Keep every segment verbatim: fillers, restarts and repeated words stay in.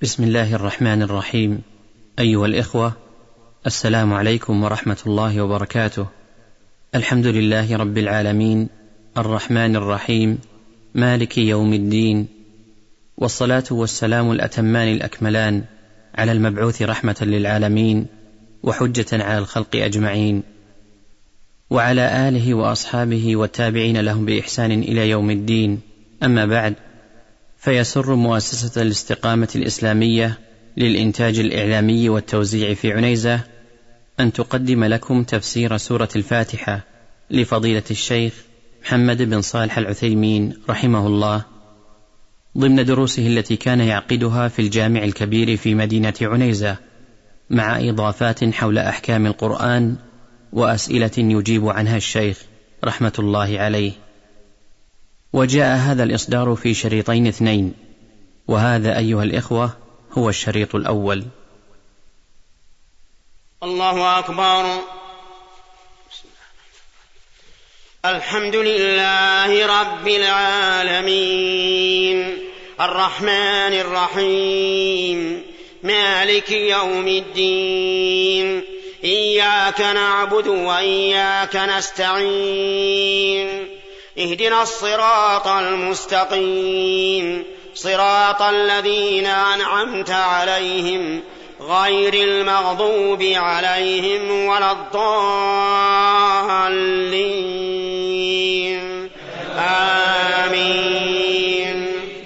بسم الله الرحمن الرحيم. أيها الإخوة، السلام عليكم ورحمة الله وبركاته. الحمد لله رب العالمين، الرحمن الرحيم، مالك يوم الدين، والصلاة والسلام الأتمان الأكملان على المبعوث رحمة للعالمين وحجة على الخلق أجمعين، وعلى آله وأصحابه والتابعين لهم بإحسان إلى يوم الدين. أما بعد، فيسر مؤسسة الاستقامة الإسلامية للإنتاج الإعلامي والتوزيع في عنيزة أن تقدم لكم تفسير سورة الفاتحة لفضيلة الشيخ محمد بن صالح العثيمين رحمه الله، ضمن دروسه التي كان يعقدها في الجامع الكبير في مدينة عنيزة، مع إضافات حول أحكام القرآن وأسئلة يجيب عنها الشيخ رحمة الله عليه. وجاء هذا الإصدار في شريطين اثنين، وهذا أيها الإخوة هو الشريط الأول. الله أكبر. الحمد لله رب العالمين، الرحمن الرحيم، مالك يوم الدين، إياك نعبد وإياك نستعين، اهدنا الصراط المستقيم، صراط الذين أنعمت عليهم غير المغضوب عليهم ولا الضالين، آمين.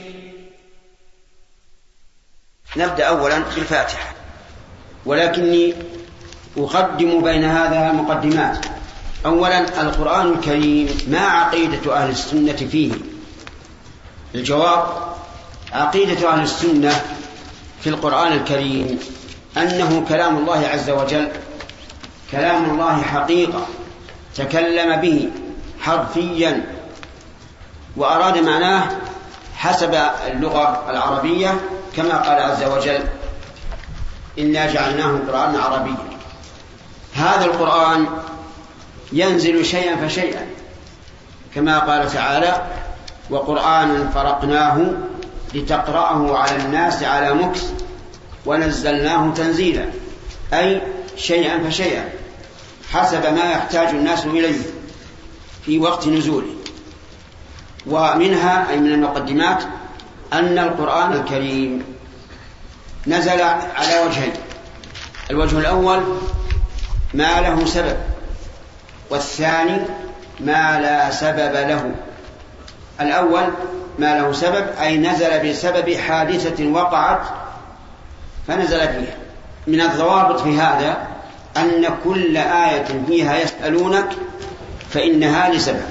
نبدأ أولا بالفاتحة، ولكني أقدم بين هذا مقدمات. أولا، القرآن الكريم ما عقيدة أهل السنة فيه؟ الجواب: عقيدة أهل السنة في القرآن الكريم أنه كلام الله عز وجل، كلام الله حقيقة، تكلم به حرفيا وأراد معناه حسب اللغة العربية، كما قال عز وجل: إنا جعلناه قرآنا عربيا. هذا القرآن ينزل شيئا فشيئا، كما قال تعالى: وقرآنا فرقناه لتقرأه على الناس على مكث ونزلناه تنزيلا، أي شيئا فشيئا حسب ما يحتاج الناس إليه في وقت نزوله. ومنها أي من المقدمات أن القرآن الكريم نزل على وجهين: الوجه الأول ما له سبب، والثاني ما لا سبب له. الأول ما له سبب، أي نزل بسبب حادثة وقعت فنزل فيها. من الضوابط في هذا أن كل آية فيها يسألونك فإنها لسبب.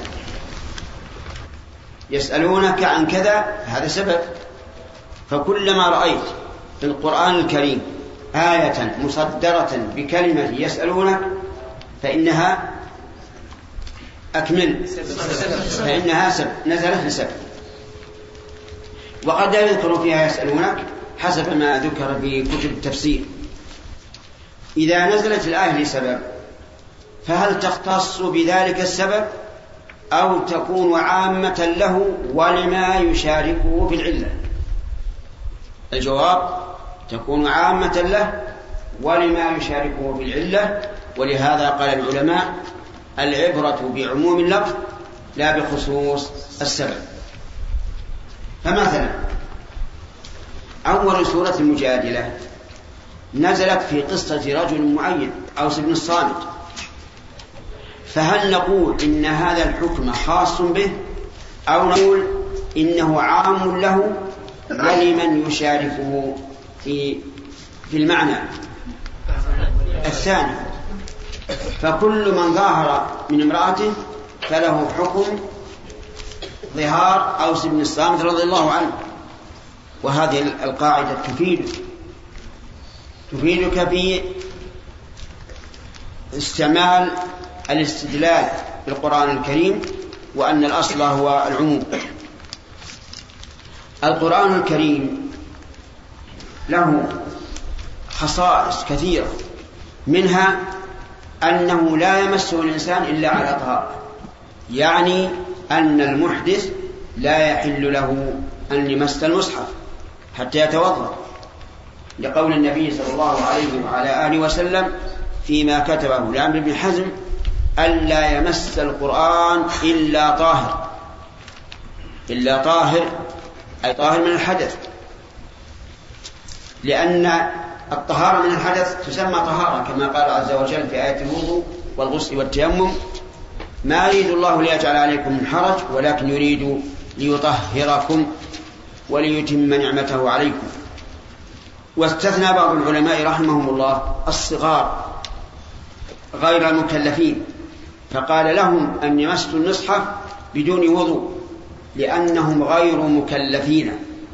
يسألونك عن كذا، هذا سبب. فكلما رأيت في القرآن الكريم آية مصدرة بكلمة يسألونك فإنها أكمل فإنها سبب، نزلت لسبب. وقد يذكر فيها يسألونك حسب ما ذكر في كتب التفسير. إذا نزلت الآية لسبب، فهل تختص بذلك السبب أو تكون عامة له ولما يشاركه في العلة؟ الجواب: تكون عامة له ولما يشاركه في العلة. ولهذا قال العلماء: العبرة بعموم اللفظ لا بخصوص السبب. فمثلا أول سورة المجادلة نزلت في قصة رجل معين، أوس بن الصامت، فهل نقول إن هذا الحكم خاص به أو نقول إنه عام له ولمن يشاركه في في المعنى الثاني؟ فكل من ظاهر من امرأته فله حكم ظهار أوس بن الصامت رضي الله عنه. وهذه القاعدة تفيد تفيدك في استعمال الاستدلال بالقرآن الكريم، وأن الأصل هو العموم. القرآن الكريم له خصائص كثيرة، منها أنه لا يمسه الإنسان إلا على طهارة، يعني أن المحدث لا يحل له أن يمس المصحف حتى يتوضأ، لقول النبي صلى الله عليه وعلى آله وسلم فيما كتبه لعمرو بن حزم ألا يمس القرآن إلا طاهر، إلا طاهر أي طاهر من الحدث، لأن الطهارة من الحدث تسمى طهارة كما قال عز وجل في آية الوضوء والغسل والتيمم: ما يريد الله ليجعل عليكم من حرج ولكن يريد ليطهركم وليتم نعمته عليكم. واستثنى بعض العلماء رحمهم الله الصغار غير المكلفين، فقال لهم أن يمسوا المصحف بدون وضوء لأنهم غير مكلفين.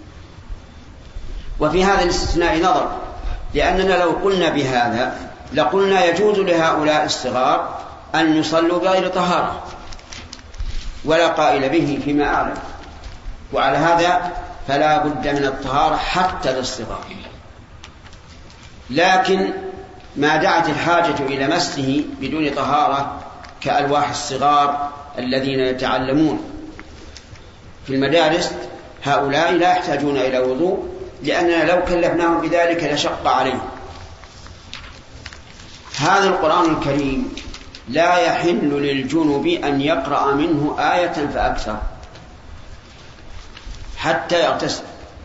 وفي هذا الاستثناء نظر، لأننا لو قلنا بهذا لقلنا يجوز لهؤلاء الصغار أن يصلوا بغير طهارة ولا قائل به فيما أعلم، وعلى هذا فلا بد من الطهارة حتى للصغار. لكن ما دعت الحاجة إلى مسه بدون طهارة كألواح الصغار الذين يتعلمون في المدارس، هؤلاء لا يحتاجون إلى وضوء، لأننا لو كلفناهم بذلك لشق عليهم. هذا القرآن الكريم لا يحل للجنب أن يقرأ منه آية فأكثر حتى يغتسل.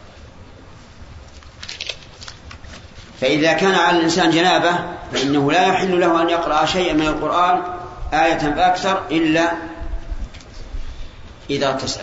فإذا كان على الإنسان جنابة فإنه لا يحل له أن يقرأ شيئا من القرآن آية فأكثر إلا إذا اغتسل،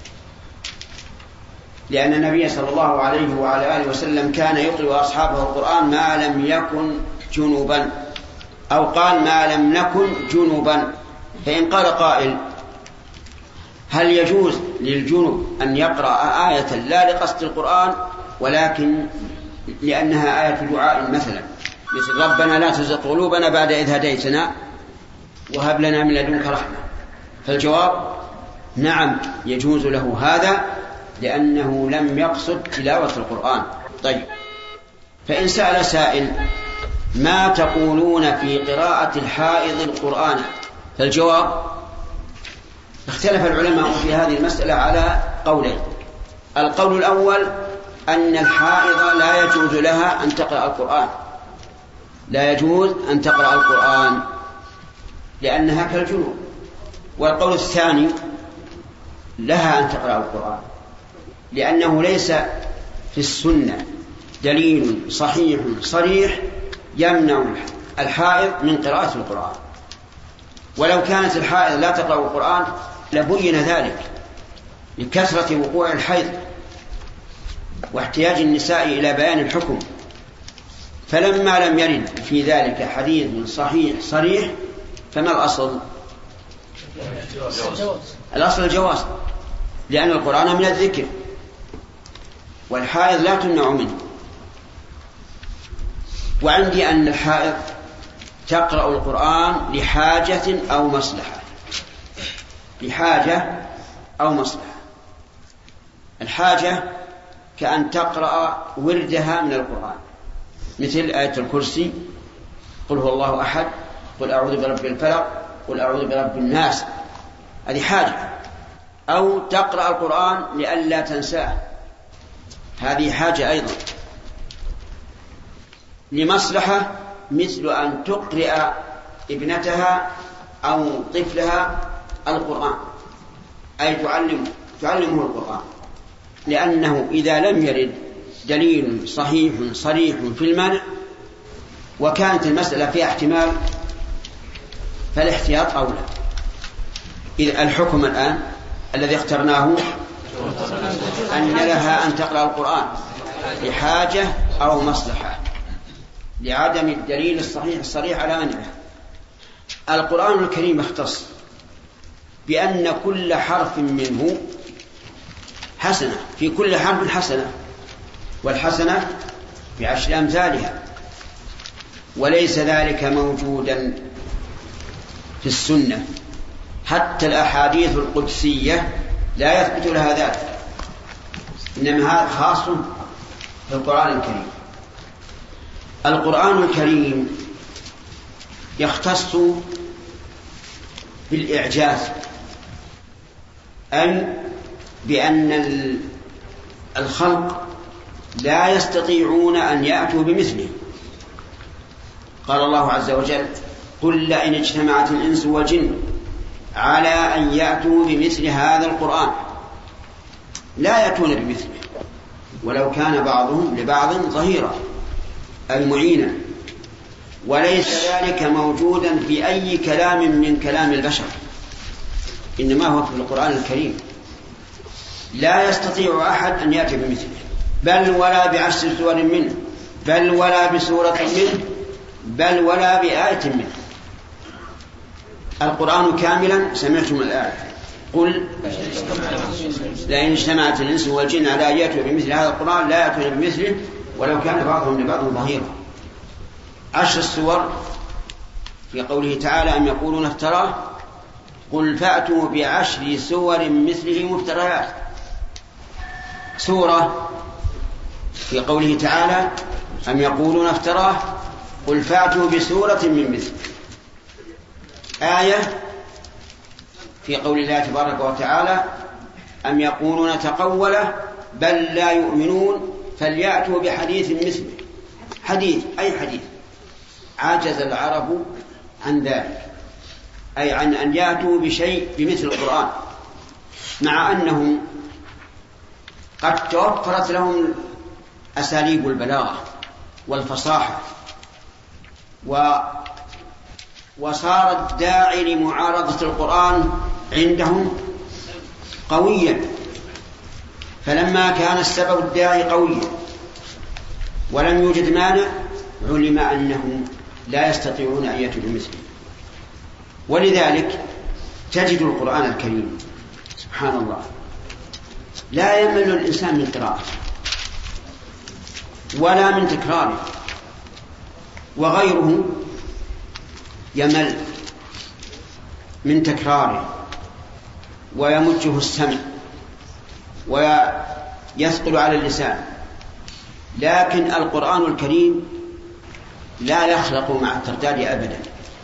لأن النبي صلى الله عليه وعلى آله وسلم كان يقرأ أصحابه القرآن ما لم يكن جنبا، أو قال ما لم نكن جنبا. فإن قال قائل هل يجوز للجنب أن يقرأ آية لا لقصد القرآن ولكن لأنها آية دعاء مثلا، مثل ربنا لا تزغ قلوبنا بعد إذ هديتنا وهب لنا من لدنك رحمة؟ فالجواب نعم يجوز له هذا لأنه لم يقصد تلاوة القرآن. طيب، فإن سأل سائل ما تقولون في قراءة الحائض القرآن؟ فالجواب اختلف العلماء في هذه المسألة على قولين. القول الأول أن الحائض لا يجوز لها أن تقرأ القرآن، لا يجوز أن تقرأ القرآن لأنها كالجنوب. والقول الثاني لها أن تقرأ القرآن لأنه ليس في السنة دليل صحيح صريح يمنع الحائض من قراءة القرآن. ولو كانت الحائض لا تقرأ القرآن لبين ذلك لكثرة وقوع الحيض واحتياج النساء إلى بيان الحكم، فلما لم يرد في ذلك حديث صحيح صريح فما الأصل؟ الأصل الجواز، لأن القرآن من الذكر والحائض لا تمنع منه. وعندي أن الحائض تقرأ القرآن لحاجة أو مصلحة، لحاجة أو مصلحة. الحاجة كأن تقرأ وردها من القرآن مثل آية الكرسي، قل هو الله أحد، قل أعوذ برب الفلق، قل أعوذ برب الناس، هذه حاجة. أو تقرأ القرآن لئلا تنساه، هذه حاجة أيضا. لمصلحة مثل أن تقرأ ابنتها أو طفلها القرآن، أي تعلم تعلمه القرآن، لأنه إذا لم يرد دليل صحيح صريح في المنع وكانت المسألة فيها احتمال فالاحتياط أولى. إذ الحكم الآن الذي اخترناه أن لها أن تقرأ القرآن لحاجة أو مصلحة لعدم الدليل الصحيح الصريح على منعه. القرآن الكريم اختص بأن كل حرف منه حسنة، في كل حرف حسنة، والحسنة بعشر أمثالها، وليس ذلك موجودا في السنة. حتى الأحاديث القدسية لا يثبت لها ذلك، إنما هذا خاص في القرآن الكريم. القرآن الكريم يختص بالإعجاز، أي بأن الخلق لا يستطيعون أن يأتوا بمثله. قال الله عز وجل قل لئن اجتمعت الإنس والجن على أن يأتوا بمثل هذا القرآن لا يأتون بمثله ولو كان بعضهم لبعض ظهيرا أي معينا، وليس ذلك موجودا في أي كلام من كلام البشر، إنما هو في القرآن الكريم. لا يستطيع أحد أن يأتي بمثله، بل ولا بعشر سور منه، بل ولا بسورة منه، بل ولا بآية منه. القرآن كاملا سمعتم الآية قل لئن اجتمعت الإنس والجن على أن يأتوا بمثل هذا القرآن لا يأتون بمثله ولو كان بعضهم لبعض ظهيرا. عشر السور في قوله تعالى أم يقولون افتراه قل فأتوا بعشر سور مثله مفتريات. سورة في قوله تعالى أم يقولون افتراه قل فأتوا بسورة من مثله. آية في قول الله تبارك وتعالى أم يقولون تقوله بل لا يؤمنون فليأتوا بحديث مثله. حديث أي حديث؟ عجز العرب عن ذلك، أي عن أن يأتوا بشيء بمثل القرآن، مع أنهم قد توفرت لهم أساليب البلاغة والفصاحة و وصار الداعي لمعارضة القرآن عندهم قويا. فلما كان السبب الداعي قويا ولم يوجد مانع علم أنهم لا يستطيعون أن يأتوا بمثله. ولذلك تجد القرآن الكريم سبحان الله لا يمل الإنسان من قراءته ولا من تكراره، وغيره يمل من تكراره ويمجه السمع ويثقل على اللسان. لكن القرآن الكريم لا يخلق مع الترداد أبدا،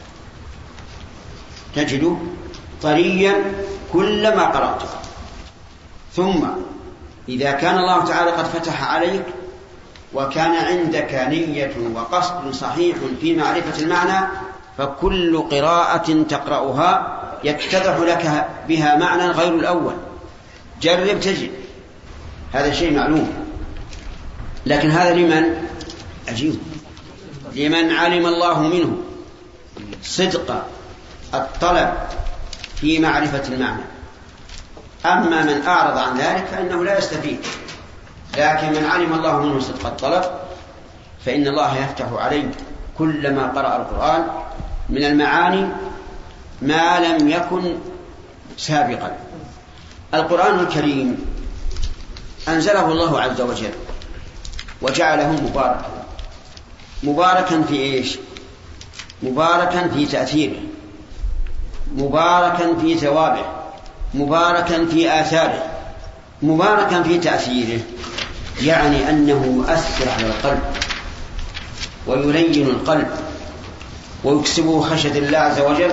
تجده طريا كلما قرأته. ثم إذا كان الله تعالى قد فتح عليك وكان عندك نية وقصد صحيح في معرفة المعنى فكل قراءة تقرأها يتضح لك بها معنى غير الأول. جرب تجد، هذا شيء معلوم. لكن هذا لمن؟ عجيب، لمن علم الله منه صدق الطلب في معرفة المعنى. أما من أعرض عن ذلك فإنه لا يستفيد. لكن من علم الله منه صدق الطلب فإن الله يفتح عليه كلما قرأ القرآن من المعاني ما لم يكن سابقا. القرآن الكريم أنزله الله عز وجل وجعله مباركا. مباركا في إيش؟ مباركا في تأثيره، مباركا في ثوابه، مباركا في آثاره. مباركا في تأثيره يعني أنه يؤثر على القلب ويلين القلب ويكسبه خشية الله عز وجل،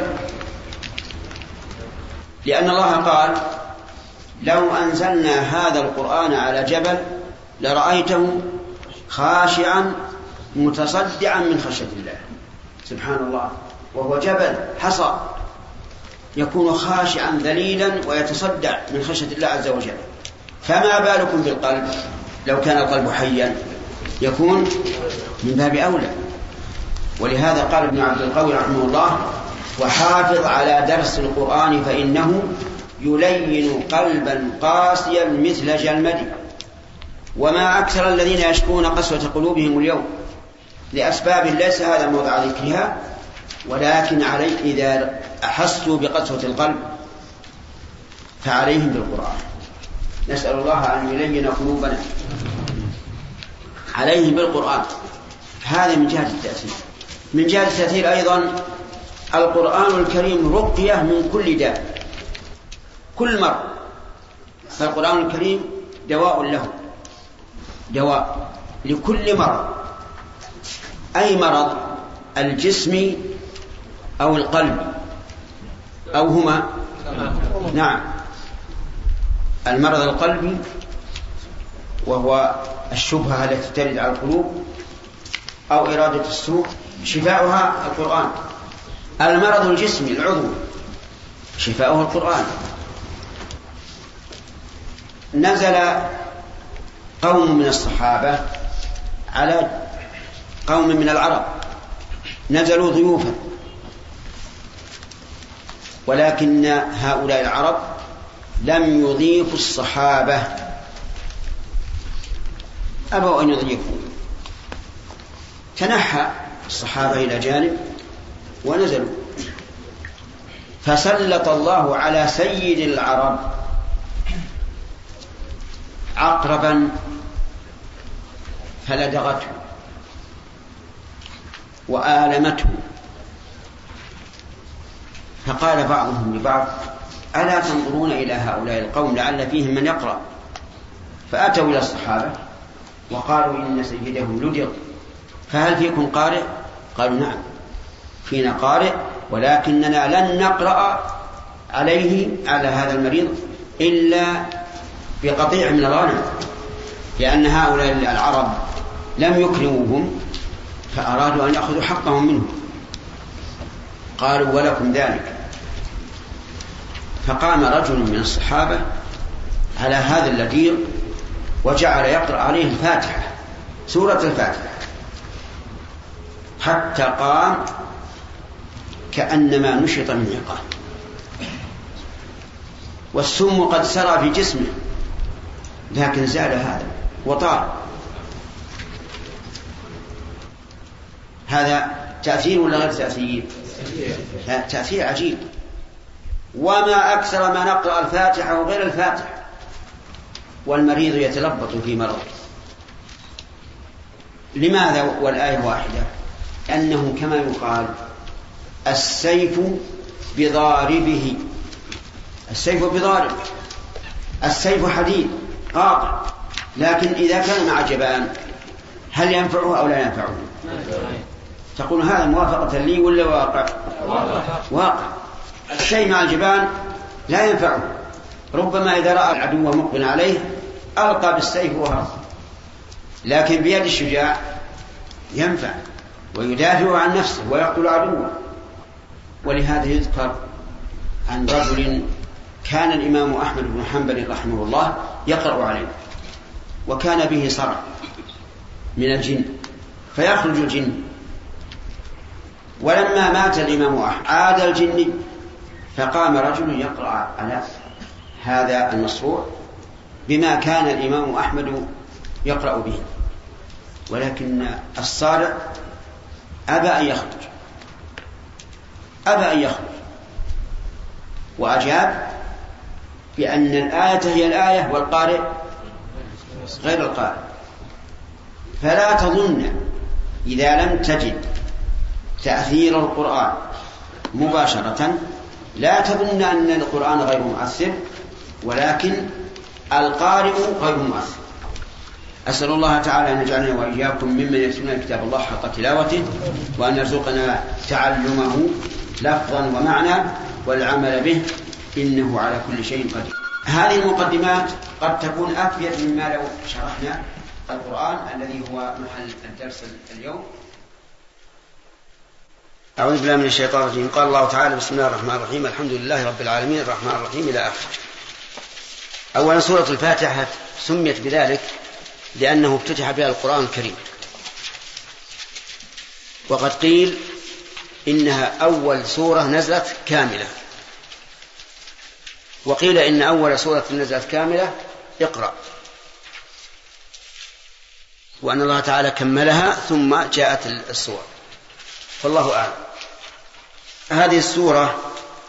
لأن الله قال لو أنزلنا هذا القرآن على جبل لرأيته خاشعا متصدعا من خشية الله. سبحان الله، وهو جبل حصى يكون خاشعا ذليلا ويتصدع من خشية الله عز وجل. فما بالكم بالقلب؟ لو كان القلب حيا يكون من باب أولى. ولهذا قال ابن عبد القوي رحمه الله وحافظ على درس القرآن فإنه يلين قلبا قاسيا مثل جلمد. وما أكثر الذين يشكون قسوة قلوبهم اليوم لأسباب ليس هذا موضع ذكرها، ولكن علي إذا أحسوا بقسوة القلب فعليهم بالقرآن. نسأل الله أن يلين قلوبنا. عليهم بالقرآن. هذا من جهة التأثير. من جهة التأثير أيضا القرآن الكريم رقية من كل داء كل مرض. فالقرآن الكريم دواء له، دواء لكل مرض. أي مرض؟ الجسم أو القلب أو هما؟ نعم، المرض القلبي وهو الشبهة التي ترد على القلوب أو إرادة السوء شفاؤها القرآن. المرض الجسمي العضوي شفاؤه القرآن. نزل قوم من الصحابة على قوم من العرب، نزلوا ضيوفا، ولكن هؤلاء العرب لم يضيفوا الصحابة، أبوا أن يضيفوا، تنحى الصحابة إلى جانب ونزلوا، فسلط الله على سيد العرب عقربا فلدغته وآلمته، فقال بعضهم لبعض: ألا تنظرون إلى هؤلاء القوم لعل فيهم من يقرأ؟ فأتوا إلى الصحابة وقالوا: إن سيدهم لدغ، فهل فيكم قارئ؟ قالوا: نعم فينا قارئ، ولكننا لن نقرأ عليه على هذا المريض إلا بقطيع من الغنم، لأن هؤلاء العرب لم يكرموهم فأرادوا أن يأخذوا حقهم منهم. قالوا: ولكم ذلك. فقام رجل من الصحابة على هذا اللديغ وجعل يقرأ عليه الفاتحة، سورة الفاتحة، حتى قام كأنما نشط من عقال، والسم قد سرى في جسمه، لكن زال هذا وطار. هذا تأثير ولا غير تأثير؟ تأثير عجيب. وما أكثر ما نقرأ الفاتحة وغير الفاتحة والمريض يتلبط في مرض. لماذا والآية واحدة؟ أنه كما يقال: السيف بضاربه، السيف بضارب، السيف حديد قاطع، لكن إذا كان مع جبان هل ينفعه أو لا ينفعه؟ تقول هذا موافقة لي ولا واقع؟ واقع. الشيء مع الجبان لا ينفعه، ربما إذا رأى العدو مقبل عليه ألقى بالسيف وهرب، لكن بيد الشجاع ينفع ويدافع عن نفسه ويقتل عدوه. ولهذا يذكر عن رجل كان الإمام أحمد بن حنبل رحمه الله يقرأ عليه، وكان به صرع من الجن فيخرج الجن، ولما مات الإمام أحمد عاد الجن، فقام رجل يقرأ على هذا المصروع بما كان الإمام أحمد يقرأ به، ولكن الصارع أبى أن يخرج، أبى أن يخرج، وأجاب بأن الآية هي الآية والقارئ غير القارئ. فلا تظن إذا لم تجد تأثير القرآن مباشرة، لا تظن أن القرآن غير مؤثر، ولكن القارئ غير مؤثر. أسأل الله تعالى أن يجعلنا وإياكم ممن يتلون كتاب الله حق تلاوته، وأن يرزقنا تعلمه لفظا ومعنى والعمل به، إنه على كل شيء قدير. هذه المقدمات قد تكون أفيد مما لو شرحنا القرآن الذي هو محل الدرس اليوم. أعوذ بالله من الشيطان الرجيم. قال الله تعالى: بسم الله الرحمن الرحيم، الحمد لله رب العالمين الرحمن الرحيم إلى آخره. أولا سورة الفاتحة سميت بذلك لأنه افتتح بها القرآن الكريم، وقد قيل إنها أول سورة نزلت كاملة، وقيل إن أول سورة نزلت كاملة اقرأ، وأن الله تعالى كملها ثم جاءت السورة، فالله أعلم. هذه السورة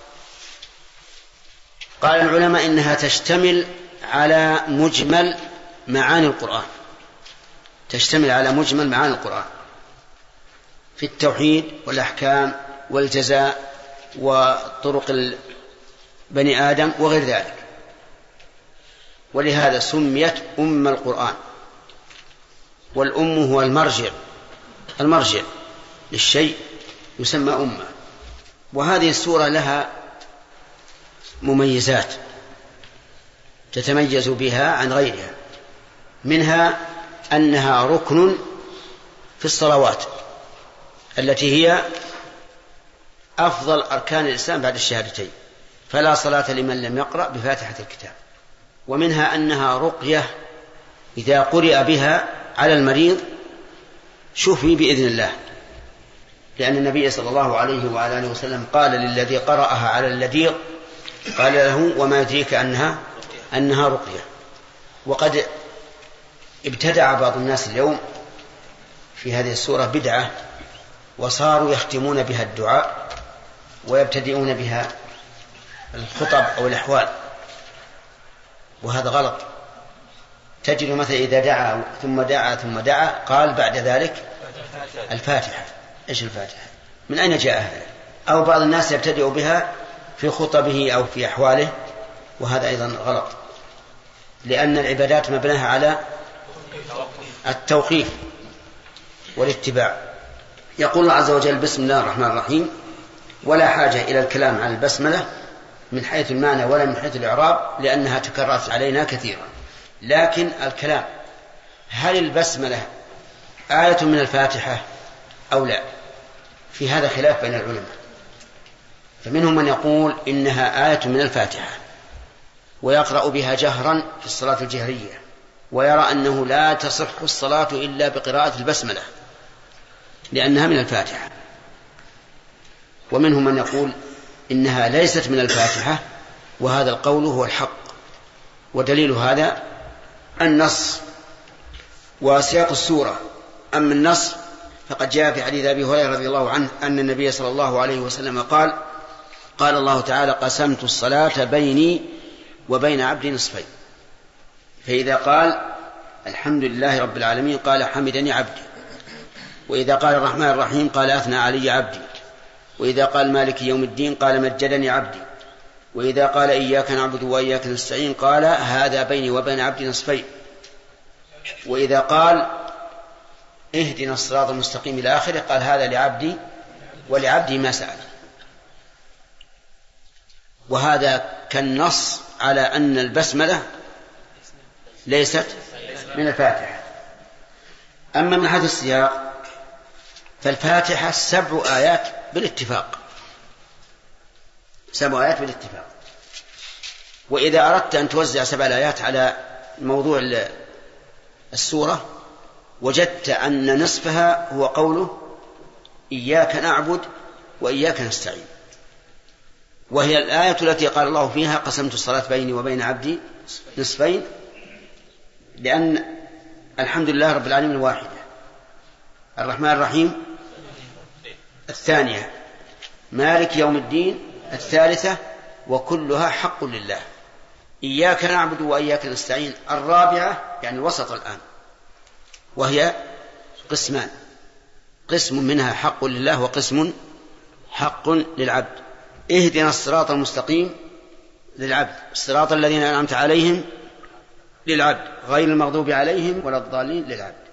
قال العلماء إنها تشتمل على مجمل معاني القرآن، تشتمل على مجمل معاني القرآن في التوحيد والأحكام والجزاء وطرق بني آدم وغير ذلك، ولهذا سميت أم القرآن، والأم هو المرجع، المرجع للشيء يسمى أمة. وهذه السورة لها مميزات تتميز بها عن غيرها، منها أنها ركن في الصلوات التي هي أفضل أركان الإسلام بعد الشهادتين، فلا صلاة لمن لم يقرأ بفاتحة الكتاب. ومنها أنها رقية إذا قرئ بها على المريض شفي بإذن الله، لأن النبي صلى الله عليه وعلى آله وسلم قال للذي قرأها على اللديق قال له وما يدريك أنها أنها رقية. وقد ابتدع بعض الناس اليوم في هذه السورة بدعة، وصاروا يختمون بها الدعاء ويبتدئون بها الخطب أو الأحوال، وهذا غلط. تجد مثلا إذا دعا ثم دعا ثم دعا قال بعد ذلك الفاتحة. إيش الفاتحة؟ من أين جاء هذا؟ أو بعض الناس يبتدئ بها في خطبه أو في أحواله، وهذا أيضا غلط، لأن العبادات مبناها على التوقيف والاتباع. يقول الله عز وجل بسم الله الرحمن الرحيم، ولا حاجة إلى الكلام عن البسملة من حيث المعنى ولا من حيث الإعراب لأنها تكررت علينا كثيرا. لكن الكلام هل البسملة آية من الفاتحة أو لا؟ في هذا خلاف بين العلماء، فمنهم من يقول إنها آية من الفاتحة ويقرأ بها جهرا في الصلاة الجهرية، ويرى أنه لا تصح الصلاة إلا بقراءة البسملة لأنها من الفاتحة. ومنهم من يقول إنها ليست من الفاتحة، وهذا القول هو الحق، ودليل هذا النص وسياق السورة. أما النص فقد جاء في حديث أبي هريرة رضي الله عنه أن النبي صلى الله عليه وسلم قال قال الله تعالى قسمت الصلاة بيني وبين عبدي نصفين، فإذا قال الحمد لله رب العالمين قال حمدني عبدي، وإذا قال الرحمن الرحيم قال أثنى علي عبدي، وإذا قال مالك يوم الدين قال مجدني عبدي، وإذا قال إياك نعبد وإياك نستعين قال هذا بيني وبين عبدي نصفين، وإذا قال اهدنا الصراط المستقيم إلى آخره قال هذا لعبدي ولعبدي ما سأل. وهذا كالنص على أن البسملة ليست من الفاتحة. أما من حيث السياق فالفاتحة سبع آيات بالاتفاق، سبع آيات بالاتفاق. وإذا أردت أن توزع سبع آيات على موضوع السورة وجدت أن نصفها هو قوله إياك نعبد وإياك نستعين، وهي الآية التي قال الله فيها قسمت الصلاة بيني وبين عبدي نصفين، لأن الحمد لله رب العالمين الواحدة، الرحمن الرحيم الثانية، مالك يوم الدين الثالثة، وكلها حق لله. إياك نعبد وإياك نستعين الرابعة يعني الوسط الآن، وهي قسمان، قسم منها حق لله وقسم حق للعبد. اهدنا الصراط المستقيم للعبد، الصراط الذين أنعمت عليهم للعبد غير المغضوب عليهم ولا الضالين للعبد.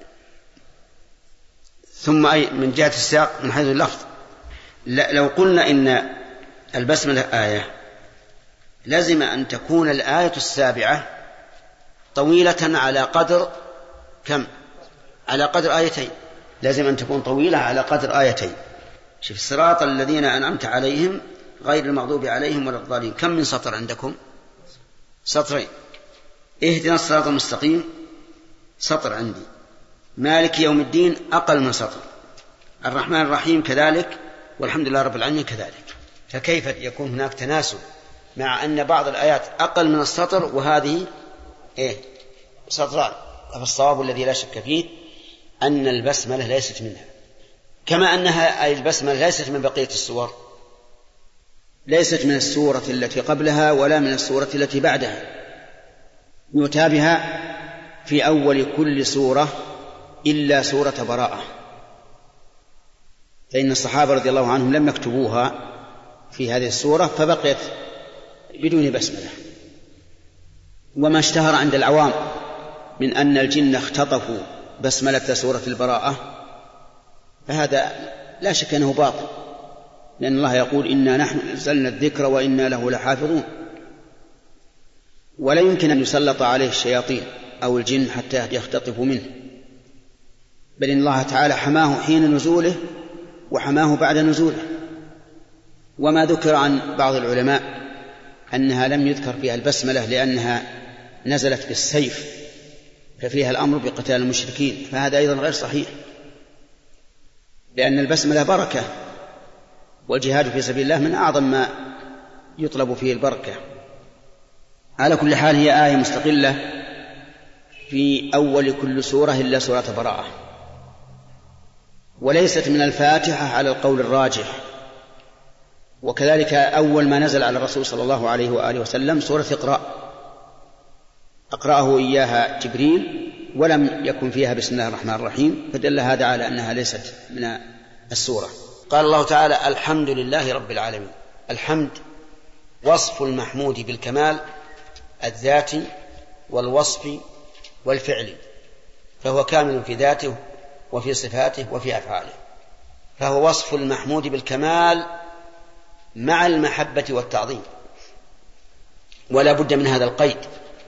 ثم أي من جهة السياق من حيث اللفظ لو قلنا إن البسملة آية لازم أن تكون الآية السابعة طويلة على قدر كم؟ على قدر آيتين، لازم أن تكون طويلة على قدر آيتين. شوف الصراط الذين أنعمت عليهم غير المغضوب عليهم ولا الضالين، كم من سطر عندكم؟ سطرين. اهدنا الصراط المستقيم سطر عندي، مالك يوم الدين أقل من سطر، الرحمن الرحيم كذلك، والحمد لله رب العالمين كذلك. فكيف يكون هناك تناسب مع أن بعض الآيات أقل من السطر وهذه إيه سطران؟ فالصواب الذي لا شك فيه أن البسملة ليست منها، كما أنها أي البسملة ليست من بقية السور، ليست من السورة التي قبلها ولا من السورة التي بعدها، يتابها في أول كل سورة إلا سورة براءة، فإن الصحابة رضي الله عنهم لم يكتبوها في هذه السورة فبقيت بدون بسملة. وما اشتهر عند العوام من أن الجن اختطفوا بسملة سورة البراءة فهذا لا شك أنه باطل، لأن الله يقول إنا نحن نزلنا الذكر وإنا له لحافظون، ولا يمكن أن يسلط عليه الشياطين أو الجن حتى يختطفوا منه، بل إن الله تعالى حماه حين نزوله وحماه بعد نزوله. وما ذكر عن بعض العلماء أنها لم يذكر فيها البسملة لأنها نزلت بالسيف ففيها الأمر بقتال المشركين، فهذا أيضا غير صحيح، لأن البسملة بركة، والجهاد في سبيل الله من أعظم ما يطلب فيه البركة. على كل حال هي آية مستقلة في أول كل سورة إلا سورة براءة، وليست من الفاتحة على القول الراجح. وكذلك أول ما نزل على الرسول صلى الله عليه وآله وسلم سورة اقرأ، أقرأه إياها جبريل ولم يكن فيها بسم الله الرحمن الرحيم، فدل هذا على أنها ليست من السورة. قال الله تعالى: الحمد لله رب العالمين. الحمد وصف المحمود بالكمال الذاتي والوصف والفعل، فهو كامل في ذاته وفي صفاته وفي أفعاله، فهو وصف المحمود بالكمال مع المحبة والتعظيم. ولا بد من هذا القيد،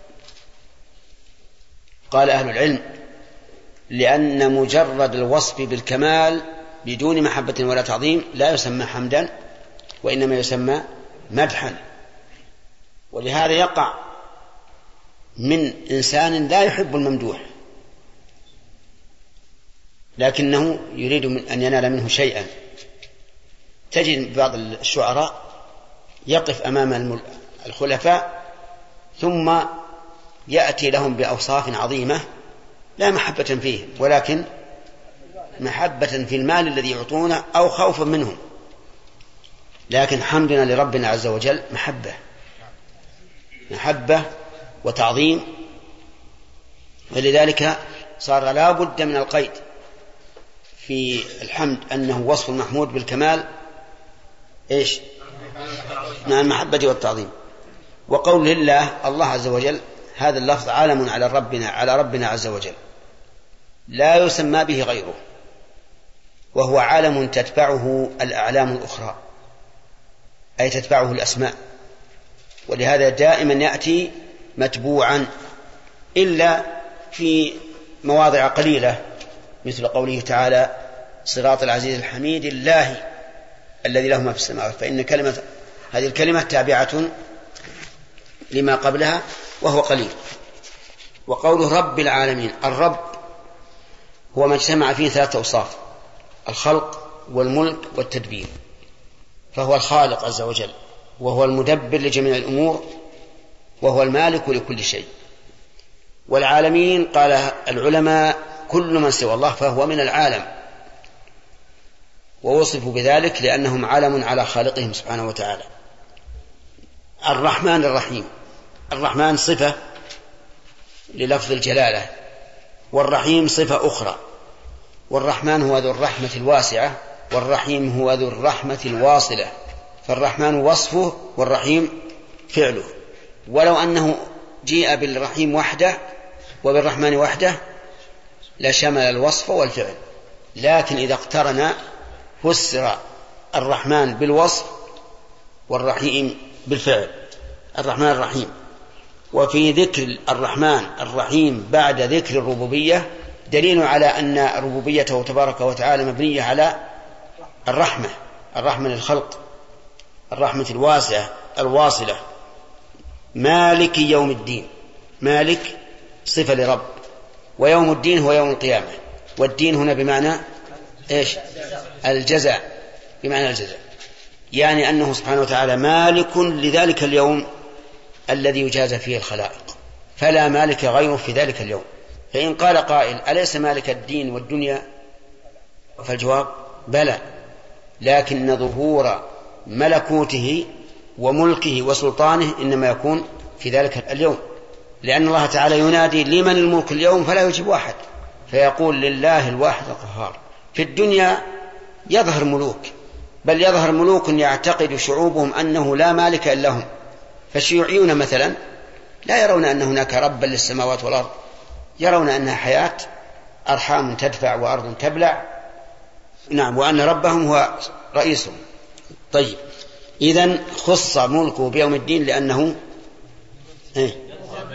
قال أهل العلم: لأن مجرد الوصف بالكمال بدون محبة ولا تعظيم لا يسمى حمدا، وإنما يسمى مدحا. ولهذا يقع من إنسان لا يحب الممدوح لكنه يريد من أن ينال منه شيئا. تجد بعض الشعراء يقف أمام الخلفاء ثم يأتي لهم بأوصاف عظيمة لا محبة فيه، ولكن محبة في المال الذي يعطونه أو خوفا منهم. لكن حمدنا لربنا عز وجل محبة محبة وتعظيم، ولذلك صار لا بد من القيد في الحمد أنه وصف المحمود بالكمال إيش؟ مع المحبة والتعظيم. وقول لله الله عز وجل، هذا اللفظ عالم على ربنا على ربنا عز وجل لا يسمى به غيره، وهو عالم تتبعه الأعلام الأخرى، أي تتبعه الأسماء، ولهذا دائما يأتي متبوعا إلا في مواضع قليلة، مثل قوله تعالى: صراط العزيز الحميد الله الذي له ما في السماوات، فإن كلمة هذه الكلمة تابعة لما قبلها وهو قليل. وقوله رب العالمين، الرب هو ما اجتمع فيه ثلاثة أوصاف: الخلق والملك والتدبير، فهو الخالق عز وجل، وهو المدبر لجميع الأمور، وهو المالك لكل شيء. والعالمين قال العلماء كل من سوى الله فهو من العالم، ووصفوا بذلك لأنهم عالم على خالقهم سبحانه وتعالى. الرحمن الرحيم، الرحمن صفة للفظ الجلالة، والرحيم صفة أخرى. والرحمن هو ذو الرحمة الواسعة، والرحيم هو ذو الرحمة الواصلة، فالرحمن وصفه والرحيم فعله. ولو أنه جيء بالرحيم وحده وبالرحمن وحده لشمل الوصف والفعل، لكن إذا اقترن فسر الرحمن بالوصف والرحيم بالفعل. الرحمن الرحيم. وفي ذكر الرحمن الرحيم بعد ذكر الربوبية دليل على أن ربوبيته تبارك وتعالى مبنية على الرحمة، الرحمة للخلق، الرحمة الواسعة الواصلة. مالك يوم الدين، مالك صفة لرب، ويوم الدين هو يوم القيامة، والدين هنا بمعنى إيش؟ الجزاء، بمعنى الجزاء، يعني أنه سبحانه وتعالى مالك لذلك اليوم الذي يجازى فيه الخلائق، فلا مالك غيره في ذلك اليوم. فإن قال قائل: أليس مالك الدين والدنيا؟ فالجواب: بلى، لكن ظهور ملكوته وملكه وسلطانه إنما يكون في ذلك اليوم، لأن الله تعالى ينادي: لمن الملك اليوم؟ فلا يجيب أحد، فيقول: لله الواحد القهار. في الدنيا يظهر ملوك، بل يظهر ملوك يعتقد شعوبهم أنه لا مالك إلا هم، فالشيوعيون مثلا لا يرون أن هناك ربا للسماوات والأرض، يرون أنها حياة أرحام تدفع وأرض تبلع، نعم، وأن ربهم هو رئيسهم. طيب، إذن خص ملكه بيوم الدين لأنه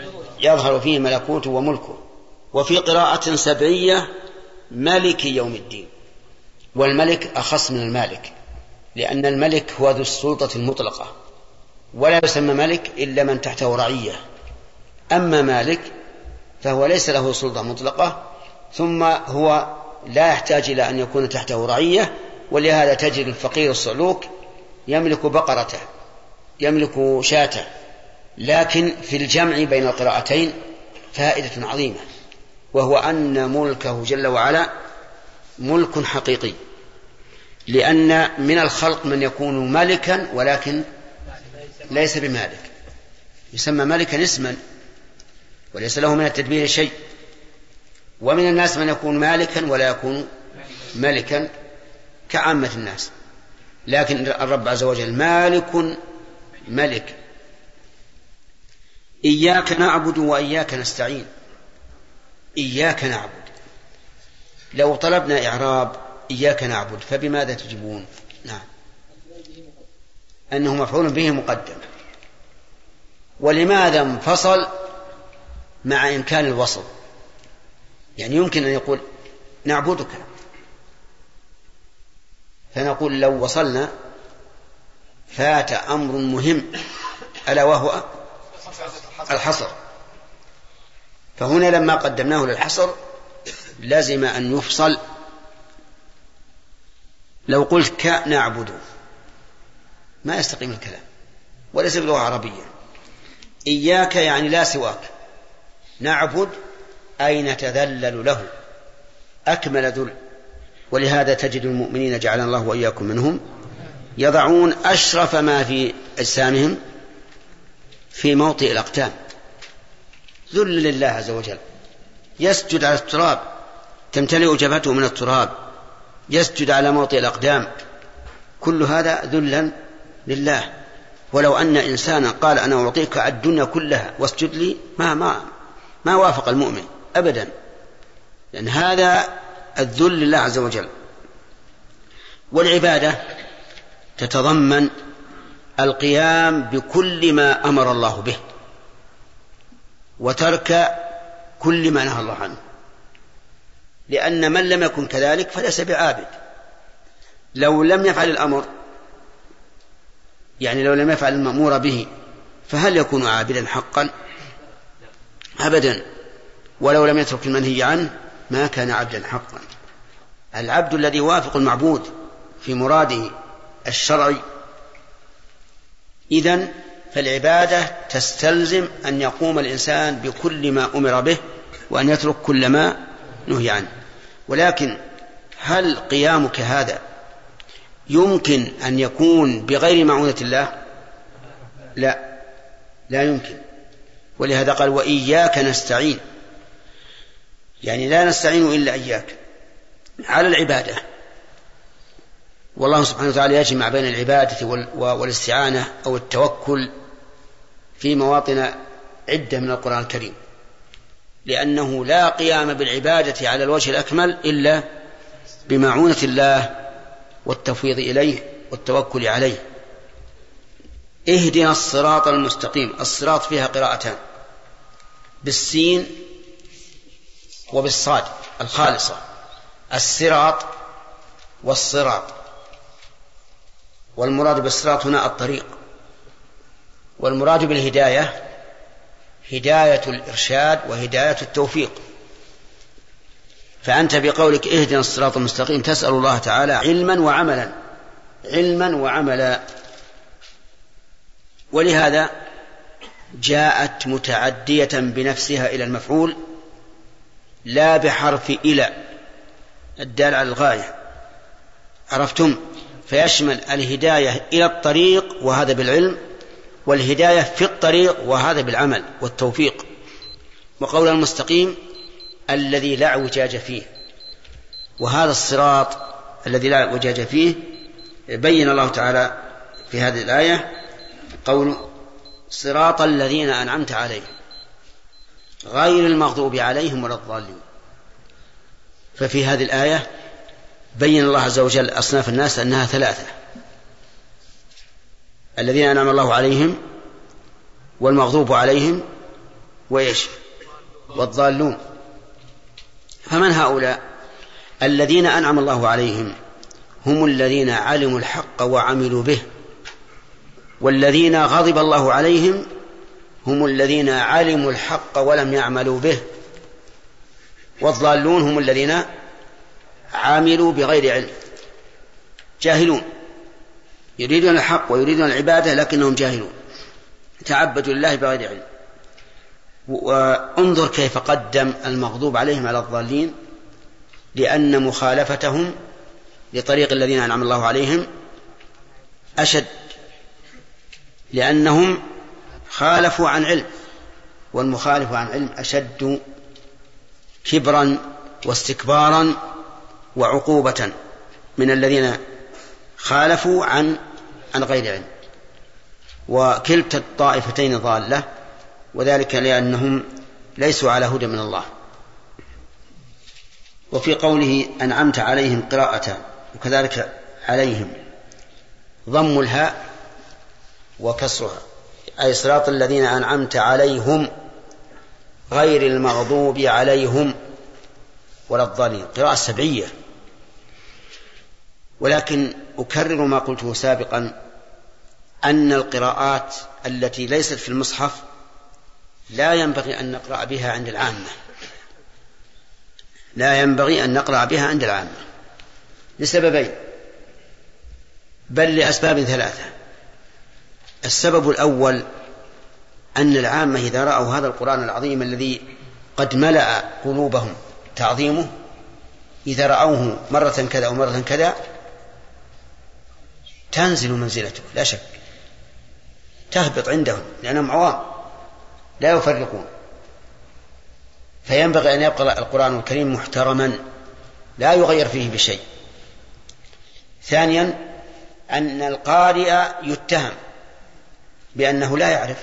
يظهر فيه ملكوته وملكه. وفي قراءة سبعية ملك يوم الدين، والملك أخص من المالك، لأن الملك هو ذو السلطة المطلقة، ولا يسمى ملك إلا من تحته رعية. أما مالك فهو ليس له سلطة مطلقة، ثم هو لا يحتاج إلى أن يكون تحته رعية، ولهذا تجد الفقير الصعلوك يملك بقرته، يملك شاته. لكن في الجمع بين القراءتين فائدة عظيمة، وهو أن ملكه جل وعلا ملك حقيقي، لأن من الخلق من يكون ملكا ولكن ليس بمالك، يسمى ملكا اسما وليس له من التدبير شيء. ومن الناس من يكون مالكا ولا يكون ملكا كعامة الناس، لكن الرب عز وجل مالك ملك. إياك نعبد وإياك نستعين. إياك نعبد، لو طلبنا إعراب إياك نعبد فبماذا تجيبون؟ نعم، أنه مفعول به مقدم. ولماذا انفصل مع إمكان الوصل؟ يعني يمكن أن يقول نعبدك، فنقول لو وصلنا فات أمر مهم ألا وهو الحصر، فهنا لما قدمناه للحصر لازم أن يفصل. لو قلت كنعبد ما يستقيم الكلام وليس بلغة عربية. إياك يعني لا سواك، نعبد أي نتذلل له أكمل ذل. ولهذا تجد المؤمنين جعلنا الله وإياكم منهم يضعون أشرف ما في أجسامهم في موطئ الأقدام، ذل لله عز وجل، يسجد على التراب تمتلئ جبهته من التراب، يسجد على موطئ الأقدام، كل هذا ذلا لله. ولو أن إنسانا قال أنا أعطيك الدنيا كلها واسجد لي ما, ما, ما وافق المؤمن أبدا، لأن هذا الذل لله عز وجل. والعبادة تتضمن القيام بكل ما أمر الله به وترك كل ما نهى الله عنه، لأن من لم يكن كذلك فليس بعابد. لو لم يفعل الأمر، يعني لو لم يفعل المأمور به، فهل يكون عابدا حقا؟ أبدا. ولو لم يترك المنهي عنه ما كان عبدا حقا. العبد الذي يوافق المعبود في مراده الشرعي. إذن فالعبادة تستلزم أن يقوم الإنسان بكل ما أمر به وأن يترك كل ما نهي عنه. ولكن هل قيامك هذا يمكن أن يكون بغير معونة الله؟ لا، لا يمكن. ولهذا قال وإياك نستعين، يعني لا نستعين إلا إياك على العبادة. والله سبحانه وتعالى يجمع بين العبادة والاستعانة أو التوكل في مواطن عدة من القرآن الكريم، لأنه لا قيام بالعبادة على الوجه الأكمل إلا بمعونة الله والتفويض إليه والتوكل عليه. اهدنا الصراط المستقيم. الصراط فيها قراءتان، بالسين وبالصاد الخالصة، الصراط والصراط. والمراد بالصراط هنا الطريق، والمراد بالهداية هداية الإرشاد وهداية التوفيق. فأنت بقولك اهدنا الصراط المستقيم تسأل الله تعالى علما وعملا، علما وعملا. ولهذا جاءت متعدية بنفسها إلى المفعول لا بحرف إلى الدال على الغاية، عرفتم؟ فيشمل الهداية إلى الطريق وهذا بالعلم، والهداية في الطريق وهذا بالعمل والتوفيق. وقول المستقيم الذي لا اعوجاج فيه، وهذا الصراط الذي لا اعوجاج فيه بين الله تعالى في هذه الآية قول صراط الذين أنعمت عليهم غير المغضوب عليهم ولا الضالين. ففي هذه الآية بين الله عز وجل أصناف الناس أنها ثلاثة: الذين أنعم الله عليهم، والمغضوب عليهم، وإيش والضالون. فمن هؤلاء؟ الذين أنعم الله عليهم هم الذين علموا الحق وعملوا به، والذين غضب الله عليهم هم الذين علموا الحق ولم يعملوا به، والضالون هم الذين عملوا بغير علم، جاهلون، يريدون الحق ويريدون العبادة لكنهم جاهلون، تعبدوا لله بغير علم. وانظر كيف قدم المغضوب عليهم على الضالين، لأن مخالفتهم لطريق الذين أنعم الله عليهم أشد، لأنهم خالفوا عن علم، والمخالف عن علم أشد كبرا واستكبارا وعقوبة من الذين خالفوا عن عن غير علم. وكلتا الطائفتين ضالة، وذلك لأنهم ليسوا على هدى من الله. وفي قوله أنعمت عليهم قراءة، وكذلك عليهم ضم الهاء وكسرها، أي صراط الذين أنعمت عليهم غير المغضوب عليهم ولا الضالين، قراءة سبعية. ولكن أكرر ما قلته سابقا، أن القراءات التي ليست في المصحف لا ينبغي أن نقرأ بها عند العامة، لا ينبغي أن نقرأ بها عند العامة لسببين، بل لأسباب ثلاثة. السبب الأول أن العامة إذا رأوا هذا القرآن العظيم الذي قد ملأ قلوبهم تعظيمه، إذا رأوه مرة كذا ومرة كذا تنزل منزلته لا شك، تهبط عندهم لأنهم عوام لا يفرقون. فينبغي أن يبقى القرآن الكريم محترما لا يغير فيه بشيء. ثانيا أن القارئ يتهم بأنه لا يعرف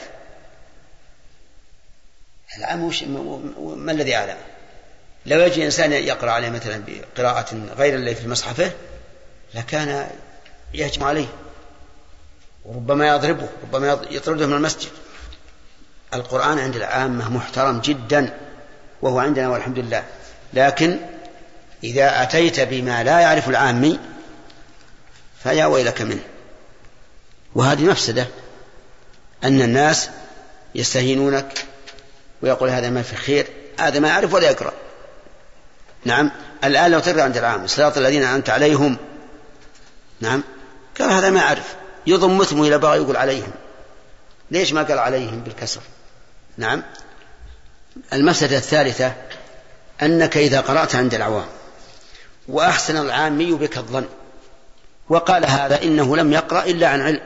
العام، ما الذي أعلم؟ لو يجي إنسان يقرأ عليه مثلا بقراءة غير التي في مصحفه لكان يهجم عليه وربما يضربه، ربما يطرده من المسجد. القرآن عند العامة محترم جدا، وهو عندنا والحمد لله. لكن إذا أتيت بما لا يعرف العامي فيا ويلك منه. وهذه مفسدة، أن الناس يستهينونك ويقول هذا ما في خير، هذا ما يعرف ولا يقرأ. نعم، الآن لو تقرأ عند العام صراط الذين أنعمت عليهم، نعم، قال هذا ما يعرف، يضم اسمه إلى بغى يقول عليهم، ليش ما قال عليهم بالكسر؟ نعم. المفسدة الثالثة أنك إذا قرأت عند العوام وأحسن العامي بك الظن وقال هذا إنه لم يقرأ إلا عن علم،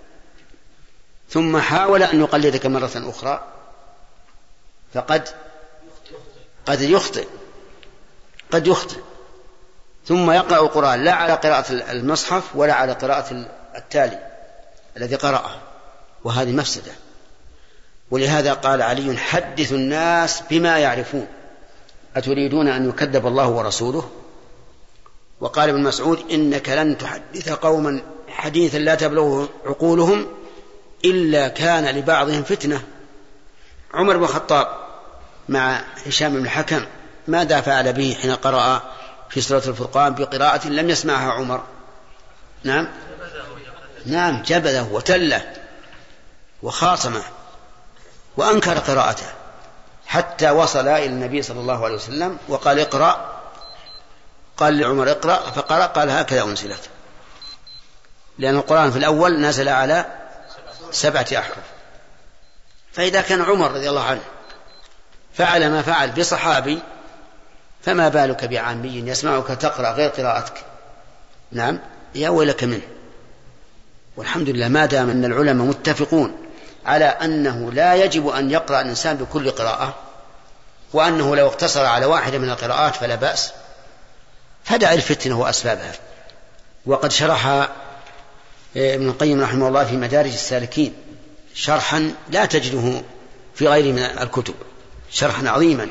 ثم حاول أن يقلدك مرة أخرى، فقد قد يخطئ قد يخطئ ثم يقرأ القرآن لا على قراءة المصحف ولا على قراءة التالي الذي قرأه، وهذه مفسدة. ولهذا قال علي حدث الناس بما يعرفون، أتريدون أن يكذب الله ورسوله؟ وقال ابن مسعود إنك لن تحدث قوما حديثا لا تبلغه عقولهم إلا كان لبعضهم فتنة. عمر بن الخطاب مع هشام بن الحكم ماذا فعل به حين قرأ في سورة الفرقان بقراءة لم يسمعها عمر؟ نعم نعم جبله وتله وخاصمه وأنكر قراءته، حتى وصل إلى النبي صلى الله عليه وسلم وقال اقرأ، قال لعمر اقرأ، فقرأ قال هكذا أنزلت، لأن القرآن في الأول نزل على سبعة أحرف. فإذا كان عمر رضي الله عنه فعل ما فعل بصحابي، فما بالك بعامي يسمعك تقرأ غير قراءتك؟ نعم، يا ويلك منه. والحمد لله ما دام أن العلماء متفقون على أنه لا يجب أن يقرأ الإنسان بكل قراءة، وأنه لو اقتصر على واحدة من القراءات فلا بأس، فدع الفتنة وأسبابها. وقد شرح ابن القيم رحمه الله في مدارج السالكين شرحا لا تجده في غير من الكتب، شرحا عظيما،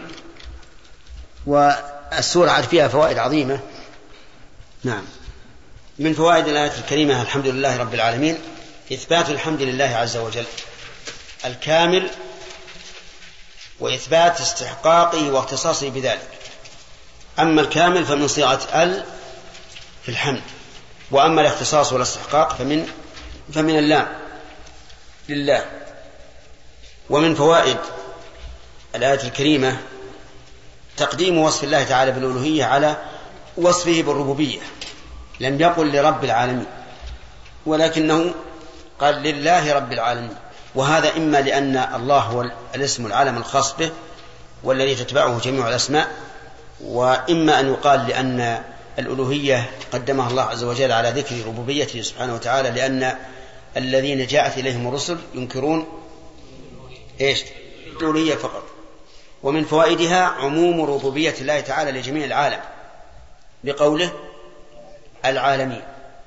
والسورة عاد فيها فوائد عظيمة. نعم، من فوائد الآية الكريمة الحمد لله رب العالمين إثبات الحمد لله عز وجل الكامل وإثبات استحقاقه واختصاصه بذلك. أما الكامل فمن صيغة ال في الحمد، وأما الاختصاص والاستحقاق فمن فمن اللام لله. ومن فوائد الآية الكريمة تقديم وصف الله تعالى بالألوهية على وصفه بالربوبية. لم يقل لرب العالمين، ولكنه قال لله رب العالمين، وهذا إما لأن الله هو الاسم العالم الخاص به والذي تتبعه جميع الأسماء، وإما أن يقال لأن الألوهية قدمها الله عز وجل على ذكر ربوبيته سبحانه وتعالى، لأن الذين جاءت إليهم الرسل ينكرون إيش؟ الألوهية فقط. ومن فوائدها عموم ربوبية الله تعالى لجميع العالم بقوله العالمين.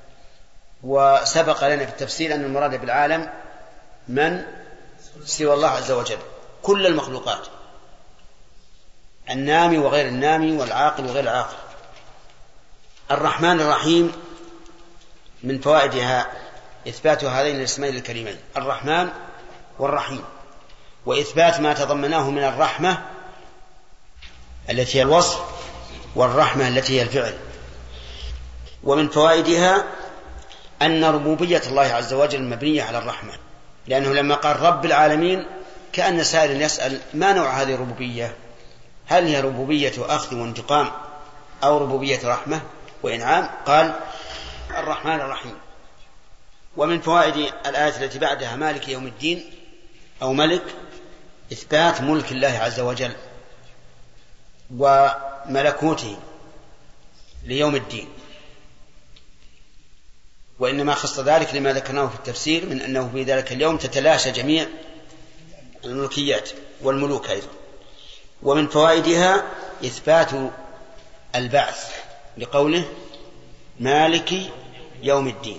وسبق لنا في التفسير أن المراد بالعالم من سوى الله عز وجل، كل المخلوقات، النامي وغير النامي والعاقل وغير العاقل. الرحمن الرحيم من فوائدها إثبات هذين الاسمين الكريمين الرحمن والرحيم، وإثبات ما تضمناه من الرحمة التي هي الوصف والرحمة التي هي الفعل. ومن فوائدها أن ربوبية الله عز وجل مبنية على الرحمة، لأنه لما قال رب العالمين كأن سائل يسأل ما نوع هذه الربوبية؟ هل هي ربوبية أخذ وانتقام أو ربوبية رحمة وإنعام؟ قال الرحمن الرحيم. ومن فوائد الآية التي بعدها مالك يوم الدين أو ملك إثبات ملك الله عز وجل وملكوته ليوم الدين، وإنما خص ذلك لما ذكرناه في التفسير من أنه في ذلك اليوم تتلاشى جميع الملكيات والملوك أيضا. ومن فوائدها إثبات البعث لقوله مالك يوم الدين.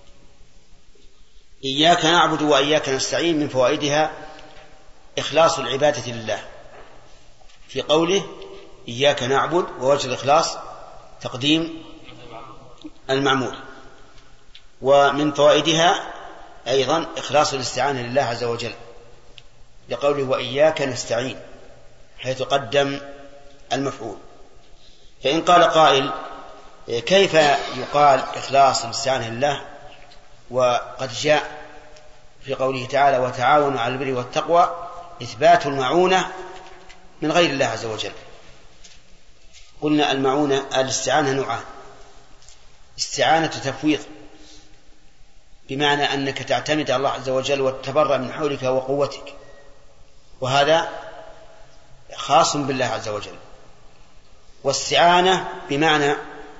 إياك نعبد وإياك نستعين من فوائدها إخلاص العبادة لله في قوله إياك نعبد، ووجه الإخلاص تقديم المعمول. ومن فوائدها أيضا إخلاص الاستعانة لله عز وجل لقوله وإياك نستعين، حيث قدم المفعول. فإن قال قائل كيف يقال إخلاص الاستعانة لله وقد جاء في قوله تعالى وتعاونوا على البر والتقوى إثبات المعونة من غير الله عز وجل؟ قلنا المعونة الاستعانة نوعان: استعانة تفويض بمعنى أنك تعتمد على الله عز وجل وتتبرأ من حولك وقوتك، وهذا خاص بالله عز وجل. واستعانة بمعنى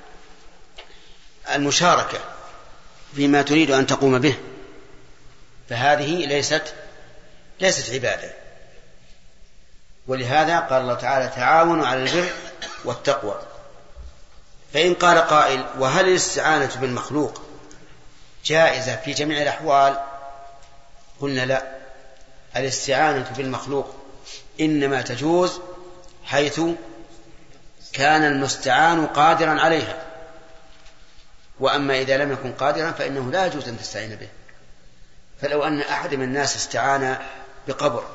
المشاركة فيما تريد أن تقوم به، فهذه ليست ليست عبادة. ولهذا قال الله تعالى تعاونوا على البر والتقوى. فإن قال قائل وهل الاستعانة بالمخلوق جائزة في جميع الأحوال؟ قلنا لا، الاستعانة بالمخلوق إنما تجوز حيث كان المستعان قادرا عليها، وأما إذا لم يكن قادرا فإنه لا يجوز أن تستعين به. فلو أن أحد من الناس استعان بقبر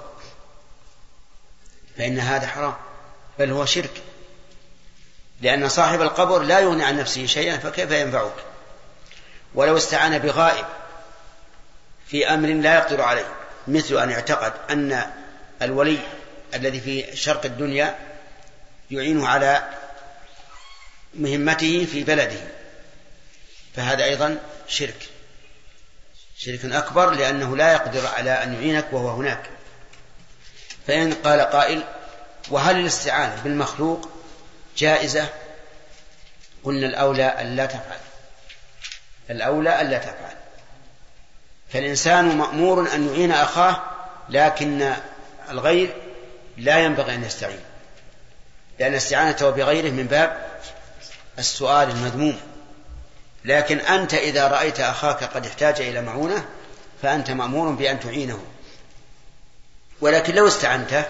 فإن هذا حرام، بل هو شرك، لأن صاحب القبر لا يغني عن نفسه شيئا، فكيف ينفعك؟ ولو استعان بغائب في أمر لا يقدر عليه، مثل أن يعتقد أن الولي الذي في شرق الدنيا يعينه على مهمته في بلده، فهذا أيضا شرك شرك أكبر، لأنه لا يقدر على أن يعينك وهو هناك. فإن قال قائل وهل الاستعانة بالمخلوق جائزة؟ قلنا الأولى ألا تفعل، الأولى ألا تفعل. فالإنسان مأمور أن يعين أخاه، لكن الغير لا ينبغي أن يستعين، لأن استعانته بغيره من باب السؤال المذموم. لكن أنت إذا رأيت أخاك قد احتاج إلى معونة فأنت مأمور بأن تعينه. ولكن لو استعنته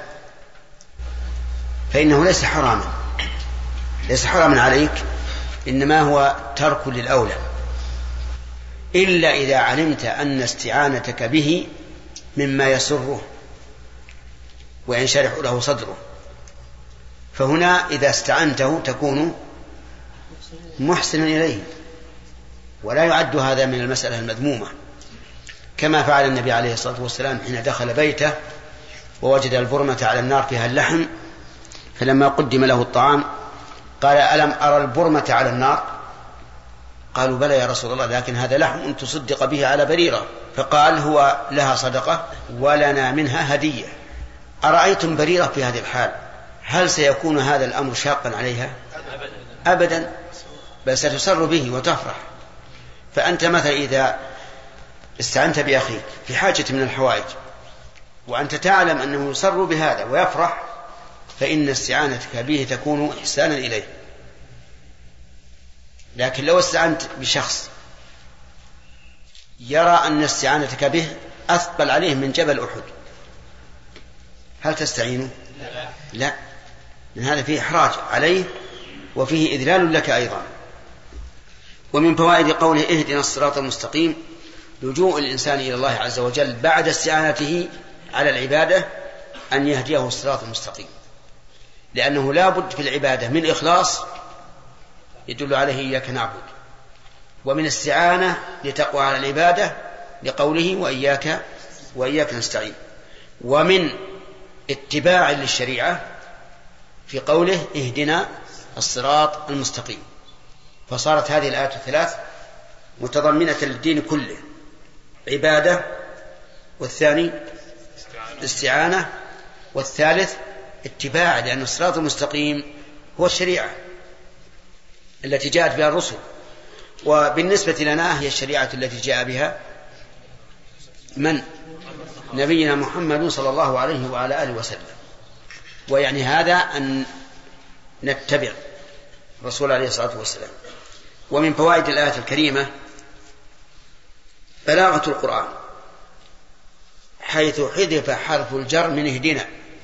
فإنه ليس حراما ليس حراما عليك، إنما هو ترك للأولى، إلا إذا علمت أن استعانتك به مما يسره وينشرح له صدره. فهنا إذا استعنته تكون محسنا إليه، ولا يعد هذا من المسألة المذمومة، كما فعل النبي عليه الصلاة والسلام حين دخل بيته ووجد البرمة على النار فيها اللحم، فلما قدم له الطعام قال: ألم أرى البرمة على النار؟ قالوا: بلى يا رسول الله، لكن هذا لحم تصدق به على بريرة. فقال: هو لها صدقة ولنا منها هدية. أرأيتم بريرة في هذه الحال هل سيكون هذا الأمر شاقا عليها؟ أبدا، بل ستسر به وتفرح. فأنت مثلا إذا استعنت بأخيك في حاجة من الحوائج وأنت تعلم أنه يسر بهذا ويفرح، فإن استعانتك به تكون إحسانا إليه. لكن لو استعنت بشخص يرى أن استعانتك به أثقل عليه من جبل أحد، هل تستعينه؟ لا، من هذا فيه إحراج عليه وفيه إذلال لك أيضا. ومن فوائد قوله اهدنا الصراط المستقيم لجوء الإنسان إلى الله عز وجل بعد استعانته على العبادة أن يهديه الصراط المستقيم، لأنه لا بد في العبادة من إخلاص يدل عليه إياك نعبد، ومن استعانة لتقوى على العبادة لقوله وإياك وإياك نستعين، ومن اتباع للشريعة في قوله اهدنا الصراط المستقيم. فصارت هذه الآيات الثلاث متضمنة للدين كله: عبادة، والثاني استعانة، والثالث اتباع، لأن الصراط المستقيم هو الشريعة التي جاءت بها الرسل، وبالنسبة لنا هي الشريعة التي جاء بها من؟ نبينا محمد صلى الله عليه وعلى آله وسلم. ويعني هذا أن نتبع الرسول عليه الصلاة والسلام. ومن فوائد الآية الكريمة بلاغة القرآن، حيث حذف حرف الجر من اهدنا،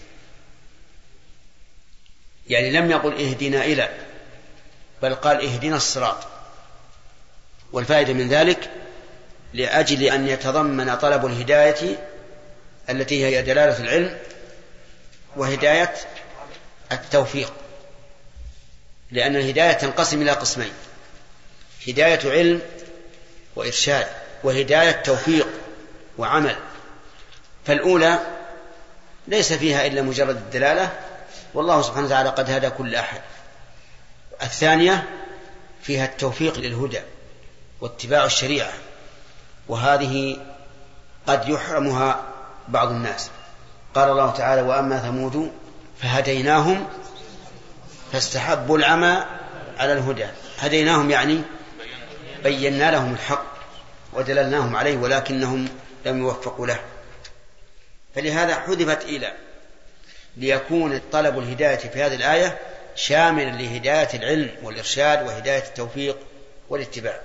يعني لم يقل اهدنا إلى، بل قال اهدنا الصراط. والفائدة من ذلك لأجل أن يتضمن طلب الهداية التي هي دلالة العلم وهداية التوفيق، لأن الهداية تنقسم إلى قسمين: هداية علم وإرشاد، وهداية توفيق وعمل. فالأولى ليس فيها إلا مجرد الدلالة، والله سبحانه وتعالى قد هدى كل أحد. الثانية فيها التوفيق للهدى واتباع الشريعة، وهذه قد يحرمها بعض الناس. قال الله تعالى: وأما ثمود فهديناهم فاستحبوا العمى على الهدى. هديناهم يعني بينا لهم الحق ودللناهم عليه، ولكنهم لم يوفقوا له، فلهذا حذفت إلى، ليكون طلب الهداية في هذه الآية شاملا لهداية العلم والإرشاد وهداية التوفيق والاتباع.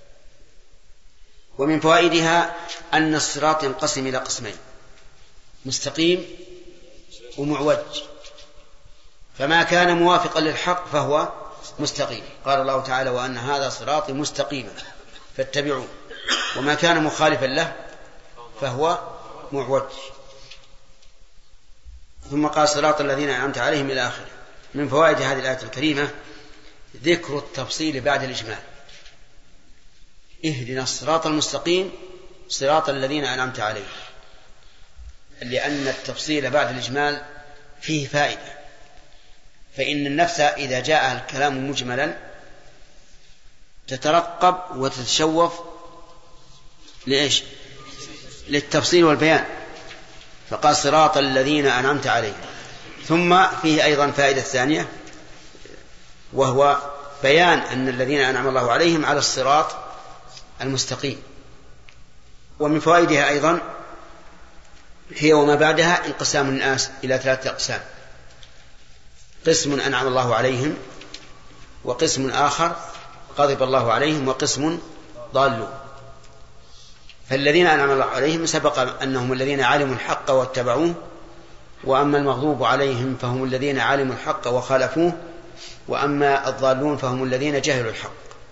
ومن فوائدها أن الصراط ينقسم إلى قسمين: مستقيم ومعوج، فما كان موافقا للحق فهو مستقيم. قال الله تعالى: وأن هذا صراطي مستقيما فاتبعوه، وما كان مخالفا له فهو معوج. ثم قال: صراط الذين أنعمت عليهم إلى آخره. من فوائد هذه الآية الكريمة ذكر التفصيل بعد الإجمال: اهدنا الصراط المستقيم صراط الذين أنعمت عليهم، لأن التفصيل بعد الإجمال فيه فائدة. فإن النفس إذا جاء الكلام مجملا تترقب وتتشوف لإيش؟ للتفصيل والبيان، فقال صراط الذين أنعمت عليهم. ثم فيه أيضا فائدة ثانية، وهو بيان أن الذين أنعم الله عليهم على الصراط المستقيم. ومن فوائدها أيضا هي وما بعدها انقسام الناس إلى ثلاثة أقسام: قسم أنعم الله عليهم، وقسم آخر غضب الله عليهم، وقسم ضالوا. فالذين أنعم الله عليهم سبق أنهم الذين علموا الحق واتبعوه، وأما المغضوب عليهم فهم الذين علموا الحق وخالفوه، وأما الضالون فهم الذين جهلوا الحق.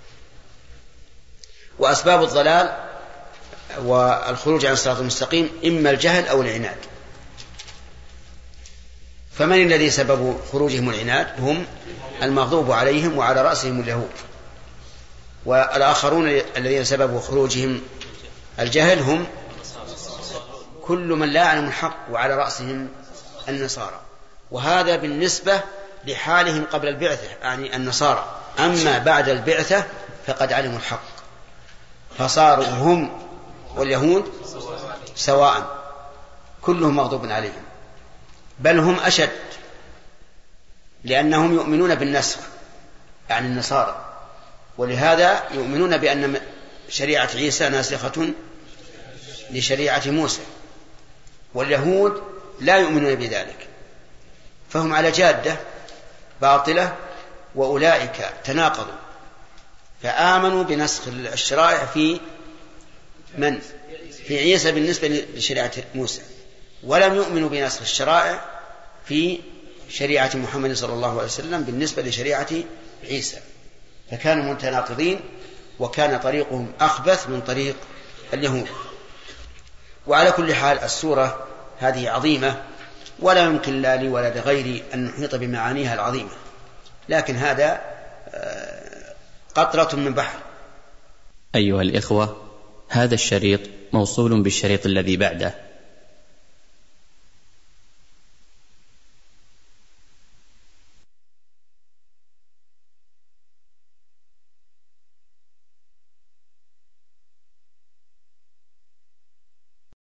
وأسباب الضلال والخروج عن الصراط المستقيم إما الجهل أو العناد. فمن الذي سبب خروجهم العناد؟ هم المغضوب عليهم وعلى رأسهم اليهود. والآخرون الذين سببوا خروجهم الجهل هم كل من لا يعلم الحق وعلى رأسهم النصارى. وهذا بالنسبة لحالهم قبل البعثة، يعني النصارى. أما بعد البعثة فقد علموا الحق، فصاروا هم واليهود سواء، كلهم مغضوب عليهم، بل هم أشد، لأنهم يؤمنون بالنسخ يعني النصارى، ولهذا يؤمنون بأن شريعة عيسى ناسخة لشريعة موسى، واليهود لا يؤمنون بذلك، فهم على جادة باطلة، وأولئك تناقضوا فآمنوا بنسخ الشرائع في من؟ في عيسى بالنسبة لشريعة موسى، ولم يؤمنوا بنسخ الشرائع في شريعة محمد صلى الله عليه وسلم بالنسبة لشريعة عيسى، فكانوا متناقضين، وكان طريقهم أخبث من طريق اليهود. وعلى كل حال السورة هذه عظيمة، ولا يمكن لا لي ولا لغيري أن نحيط بمعانيها العظيمة، لكن هذا قطرة من بحر. أيها الإخوة، هذا الشريط موصول بالشريط الذي بعده.